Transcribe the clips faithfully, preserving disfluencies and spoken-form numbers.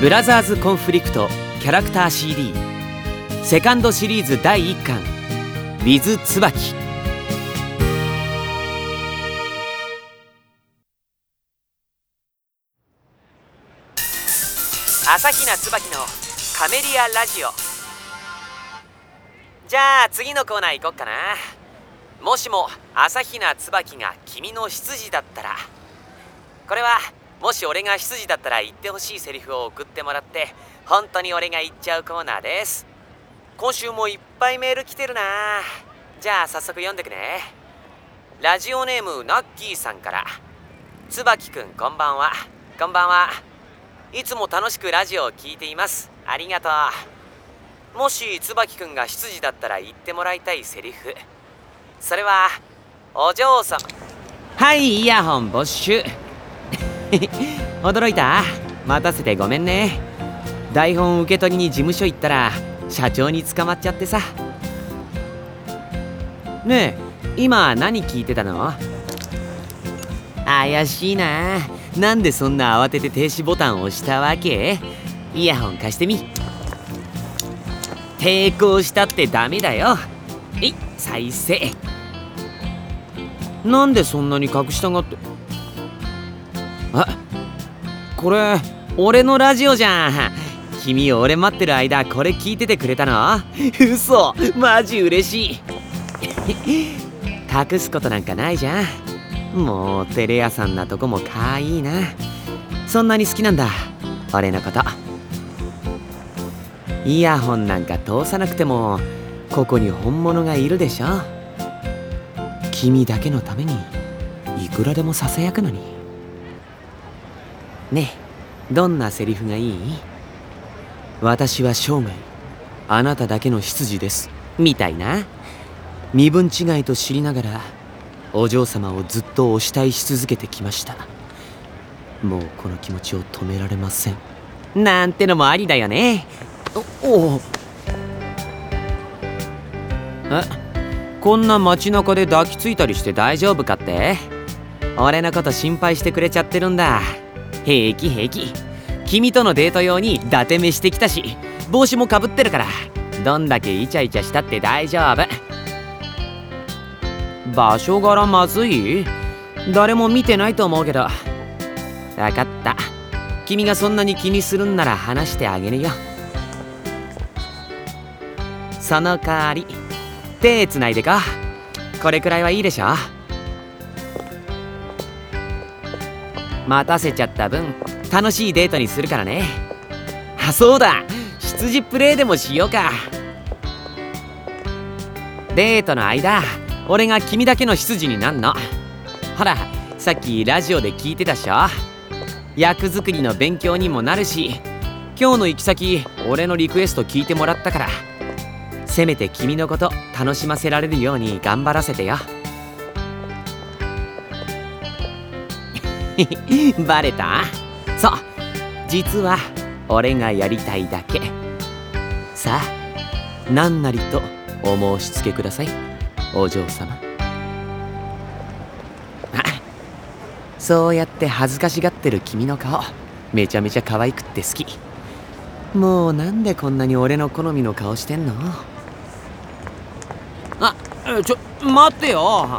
ブラザーズコンフリクトキャラクター シーディー セカンドシリーズだいいっかん With 椿。朝比奈椿のカメリアラジオ。じゃあ次のコーナー行こっかな。もしも朝比奈椿が君の執事だったら、これはもし俺が執事だったら言ってほしいセリフを送ってもらって本当に俺が言っちゃうコーナーです。今週もいっぱいメール来てるな。じゃあ早速読んでくね。ラジオネームナッキーさんから。椿くんこんばんは。こんばんは。いつも楽しくラジオを聞いています。ありがとう。もし椿くんが執事だったら言ってもらいたいセリフ、それはお嬢様。はい、イヤホン没収。驚いた？待たせてごめんね。台本受け取りに事務所行ったら社長に捕まっちゃってさ。ねえ、今何聞いてたの？怪しいな。なんでそんな慌てて停止ボタンを押したわけ？イヤホン貸してみ。抵抗したってダメだよ。えい、再生。なんでそんなに隠したがって。あ、これ俺のラジオじゃん。君俺待ってる間これ聞いててくれたの？嘘、マジ嬉しい。隠すことなんかないじゃん。もうテレ屋さんなとこもかわいいな。そんなに好きなんだ俺のこと。イヤホンなんか通さなくてもここに本物がいるでしょ。君だけのためにいくらでもささやくのに。ねえ、どんなセリフがいい？私は生涯あなただけの執事ですみたいな。身分違いと知りながらお嬢様をずっとお慕いし続けてきました。もうこの気持ちを止められませんなんてのもありだよね。おおえ、こんな街中で抱きついたりして大丈夫かって？俺のこと心配してくれちゃってるんだ。平気平気。君とのデート用に伊達目してきたし帽子もかぶってるから、どんだけイチャイチャしたって大丈夫。場所柄まずい？誰も見てないと思うけど。分かった、君がそんなに気にするんなら話してあげるよ。その代わり手つないでこ。これくらいはいいでしょ。待たせちゃった分楽しいデートにするからね。あ、そうだ、執事プレイでもしようか。デートの間俺が君だけの執事になんの。ほらさっきラジオで聞いてたっしょ。役作りの勉強にもなるし、今日の行き先俺のリクエスト聞いてもらったから、せめて君のこと楽しませられるように頑張らせてよ。バレた？そう、実は俺がやりたいだけ。さあ何なりとお申し付けくださいお嬢様。あ、そうやって恥ずかしがってる君の顔めちゃめちゃ可愛くって好き。もうなんでこんなに俺の好みの顔してんの？あ、ちょ待ってよ。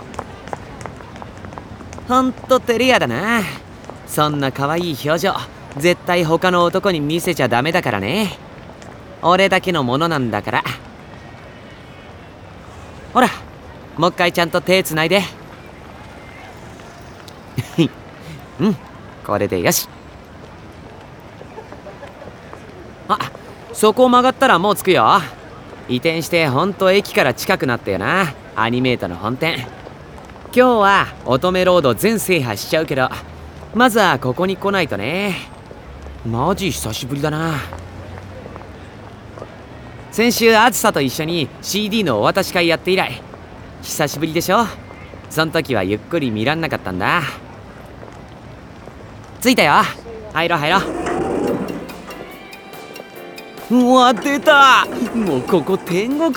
ほんと照れ屋だな。そんな可愛い表情絶対他の男に見せちゃダメだからね。俺だけのものなんだから。ほらもう一回ちゃんと手つないで。うん、これでよし。あ、そこ曲がったらもう着くよ。移転してほんと駅から近くなったよな、アニメートの本店。今日は乙女ロード全制覇しちゃうけど、まずはここに来ないとね。マジ久しぶりだな。先週あずさと一緒に シーディー のお渡し会やって以来久しぶりでしょ。そん時はゆっくり見らんなかったんだ。着いたよ、入ろう入ろう。うわ出た、もうここ天国。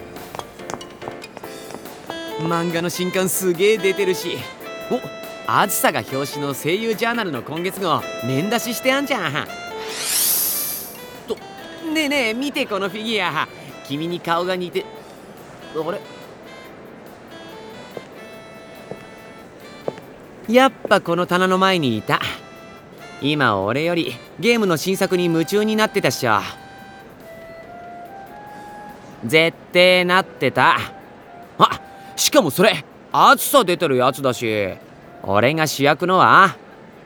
漫画の新刊すげえ出てるし、お、あずさが表紙の声優ジャーナルの今月号面出ししてあんじゃん。 ねえねえ、見てこのフィギュア。君に顔が似て。あれ、やっぱこの棚の前にいた。今俺よりゲームの新作に夢中になってたっしょ。絶対なってた。あ、しかもそれ暑さ出てるやつだし、俺が主役のは。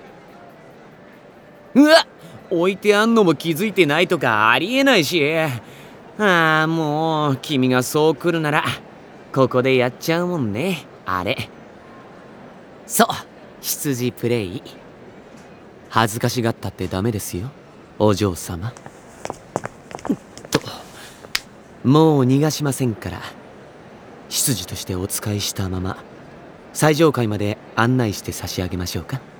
うわっ、置いてあんのも気づいてないとかありえないし。ああ、もう君がそう来るならここでやっちゃうもんね、あれ。そう、羊プレイ。恥ずかしがったってダメですよ、お嬢様。と、もう逃がしませんから、執事としてお仕えしたまま最上階まで案内して差し上げましょうか。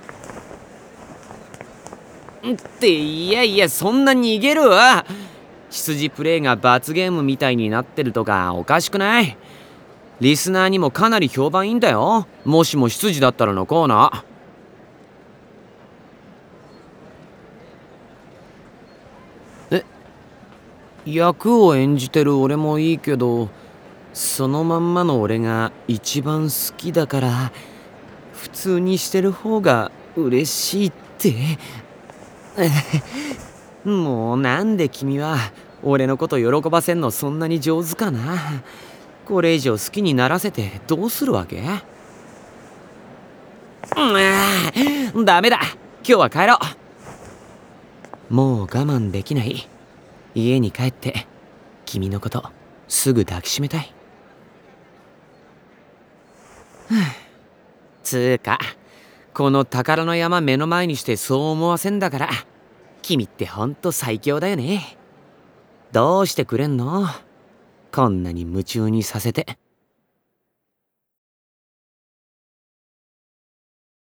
って、いやいや、そんな逃げるわ。羊プレイが罰ゲームみたいになってるとかおかしくない？リスナーにもかなり評判いいんだよ、もしも羊だったらのコーナー。え、役を演じてる俺もいいけど、そのまんまの俺が一番好きだから普通にしてる方が嬉しいって。もうなんで君は俺のこと喜ばせんのそんなに上手かな。これ以上好きにならせてどうするわけ？うん、ダメだ、今日は帰ろう。もう我慢できない。家に帰って君のことすぐ抱きしめたい。つーか、この宝の山目の前にしてそう思わせんだから、君ってほんと最強だよね。どうしてくれんの？こんなに夢中にさせて。